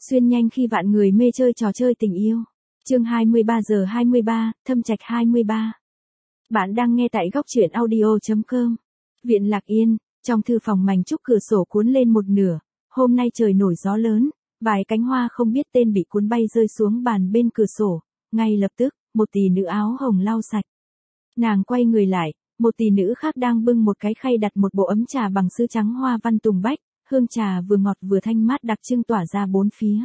Xuyên nhanh khi vạn người mê chơi trò chơi tình yêu. Chương 23 giờ 23, Thâm Trạch 23. Bạn đang nghe tại góc truyện audio.com. Viện Lạc Yên, trong thư phòng mảnh trúc cửa sổ cuốn lên một nửa, hôm nay trời nổi gió lớn, vài cánh hoa không biết tên bị cuốn bay rơi xuống bàn bên cửa sổ, ngay lập tức, một tỷ nữ áo hồng lau sạch. Nàng quay người lại, một tỷ nữ khác đang bưng một cái khay đặt một bộ ấm trà bằng sứ trắng hoa văn tùng bách, hương trà vừa ngọt vừa thanh mát đặc trưng tỏa ra bốn phía.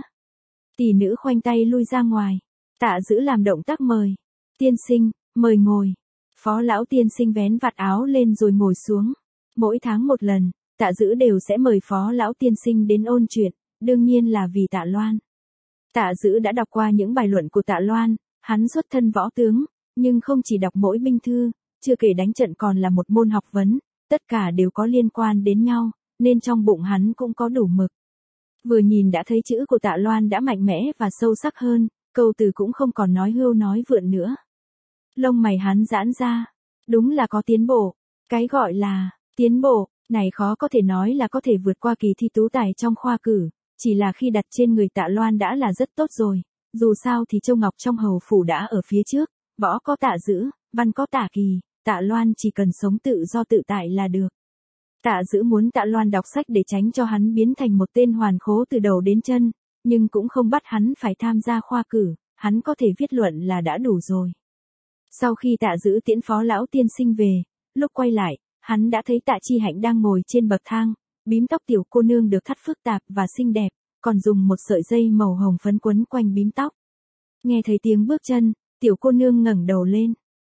Tỷ nữ khoanh tay lui ra ngoài, Tạ Dữ làm động tác mời. Tiên sinh, mời ngồi. Phó lão tiên sinh vén vạt áo lên rồi ngồi xuống. Mỗi tháng một lần, Tạ Dữ đều sẽ mời phó lão tiên sinh đến ôn chuyện, đương nhiên là vì Tạ Loan. Tạ Dữ đã đọc qua những bài luận của Tạ Loan, hắn xuất thân võ tướng, nhưng không chỉ đọc mỗi binh thư, chưa kể đánh trận còn là một môn học vấn, tất cả đều có liên quan đến nhau, nên trong bụng hắn cũng có đủ mực. Vừa nhìn đã thấy chữ của Tạ Loan đã mạnh mẽ và sâu sắc hơn, câu từ cũng không còn nói hưu nói vượn nữa. Lông mày hắn giãn ra, đúng là có tiến bộ, cái gọi là tiến bộ này khó có thể nói là có thể vượt qua kỳ thi tú tài trong khoa cử, chỉ là khi đặt trên người Tạ Loan đã là rất tốt rồi, dù sao thì Châu Ngọc trong hầu phủ đã ở phía trước, võ có Tạ Dữ, văn có Tạ Kỳ, Tạ Loan chỉ cần sống tự do tự tại là được. Tạ Dữ muốn Tạ Loan đọc sách để tránh cho hắn biến thành một tên hoàn khố từ đầu đến chân, nhưng cũng không bắt hắn phải tham gia khoa cử, hắn có thể viết luận là đã đủ rồi. Sau khi Tạ Dữ tiễn phó lão tiên sinh về, lúc quay lại, hắn đã thấy Tạ Chi Hạnh đang ngồi trên bậc thang, bím tóc tiểu cô nương được thắt phức tạp và xinh đẹp, còn dùng một sợi dây màu hồng phấn quấn quanh bím tóc. Nghe thấy tiếng bước chân, tiểu cô nương ngẩng đầu lên.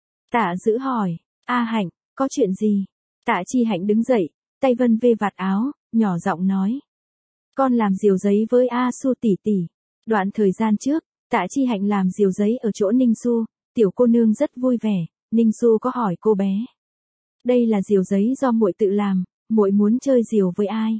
Tạ Dữ hỏi, A Hạnh, có chuyện gì? Tạ Chi Hạnh đứng dậy, tay vân vê vạt áo, nhỏ giọng nói. Con làm diều giấy với A Su tỷ tỷ. Đoạn thời gian trước, Tạ Chi Hạnh làm diều giấy ở chỗ Ninh Su, tiểu cô nương rất vui vẻ, Ninh Su có hỏi cô bé. Đây là diều giấy do muội tự làm, muội muốn chơi diều với ai?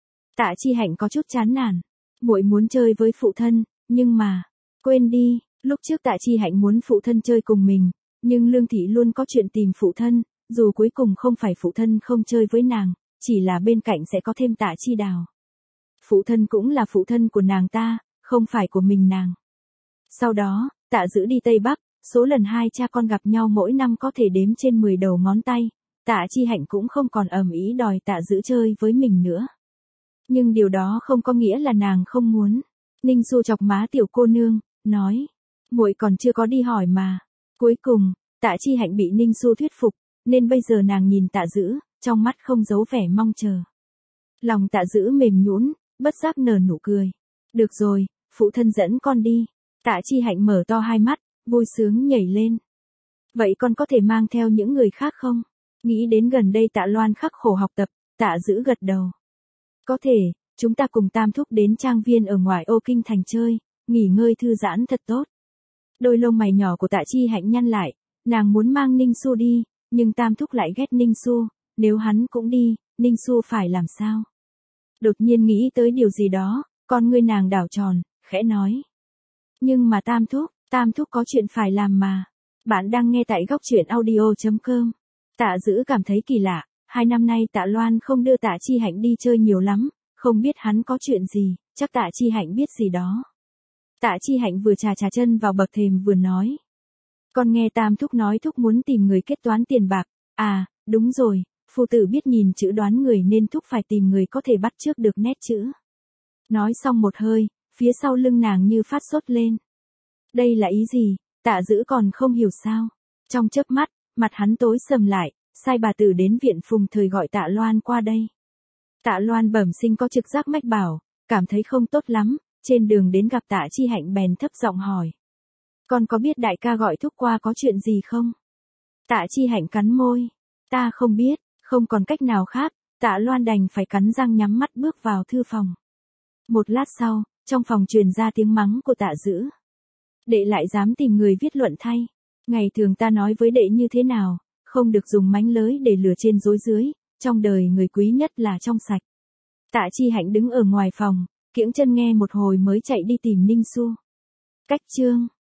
Tạ Chi Hạnh có chút chán nản, muội muốn chơi với phụ thân, nhưng mà, quên đi, lúc trước Tạ Chi Hạnh muốn phụ thân chơi cùng mình, nhưng Lương Thị luôn có chuyện tìm phụ thân, dù cuối cùng không phải phụ thân không chơi với nàng, chỉ là bên cạnh sẽ có thêm Tạ Chi Đào. Phụ thân cũng là phụ thân của nàng ta, không phải của mình nàng. Sau đó, Tạ Dữ đi Tây Bắc, số lần hai cha con gặp nhau mỗi năm có thể đếm trên 10 đầu ngón tay, Tạ Chi Hạnh cũng không còn ầm ĩ đòi Tạ Dữ chơi với mình nữa. Nhưng điều đó không có nghĩa là nàng không muốn. Ninh Su chọc má tiểu cô nương, nói, muội còn chưa có đi hỏi mà. Cuối cùng, Tạ Chi Hạnh bị Ninh Su thuyết phục, nên bây giờ nàng nhìn Tạ Dữ, trong mắt không giấu vẻ mong chờ. Lòng Tạ Dữ mềm nhũn, bất giác nở nụ cười. Được rồi, phụ thân dẫn con đi. Tạ Chi Hạnh mở to hai mắt, vui sướng nhảy lên. Vậy con có thể mang theo những người khác không? Nghĩ đến gần đây Tạ Loan khắc khổ học tập, Tạ Dữ gật đầu. Có thể, chúng ta cùng Tam Thúc đến trang viên ở ngoài ô kinh thành chơi, nghỉ ngơi thư giãn thật tốt. Đôi lông mày nhỏ của Tạ Chi Hạnh nhăn lại, nàng muốn mang Ninh Su đi, nhưng Tam Thúc lại ghét Ninh Su, nếu hắn cũng đi, Ninh Su phải làm sao? Đột nhiên nghĩ tới điều gì đó, con ngươi nàng đảo tròn, khẽ nói. Nhưng mà Tam Thúc có chuyện phải làm mà. Bạn đang nghe tại góc truyện audio.com. Tạ Dữ cảm thấy kỳ lạ, 2 năm nay Tạ Loan không đưa Tạ Chi Hạnh đi chơi nhiều lắm, không biết hắn có chuyện gì, chắc Tạ Chi Hạnh biết gì đó. Tạ Chi Hạnh vừa trà chân vào bậc thềm vừa nói. Con nghe Tam Thúc nói Thúc muốn tìm người kết toán tiền bạc, à, đúng rồi, phu tử biết nhìn chữ đoán người nên Thúc phải tìm người có thể bắt chước được nét chữ. Nói xong một hơi, phía sau lưng nàng như phát sốt lên. Đây là ý gì, Tạ Dữ còn không hiểu sao. Trong chớp mắt, mặt hắn tối sầm lại, sai bà tử đến viện Phùng Thời gọi Tạ Loan qua đây. Tạ Loan bẩm sinh có trực giác mách bảo, cảm thấy không tốt lắm, trên đường đến gặp Tạ Chi Hạnh bèn thấp giọng hỏi. Con có biết đại ca gọi Thúc qua có chuyện gì không? Tạ Chi Hạnh cắn môi. Ta không biết, không còn cách nào khác, Tạ Loan đành phải cắn răng nhắm mắt bước vào thư phòng. Một lát sau, trong phòng truyền ra tiếng mắng của Tạ Dữ. Đệ lại dám tìm người viết luận thay. Ngày thường ta nói với đệ như thế nào, không được dùng mánh lới để lừa trên dối dưới, trong đời người quý nhất là trong sạch. Tạ Chi Hạnh đứng ở ngoài phòng, kiễng chân nghe một hồi mới chạy đi tìm Ninh Su. Cách chương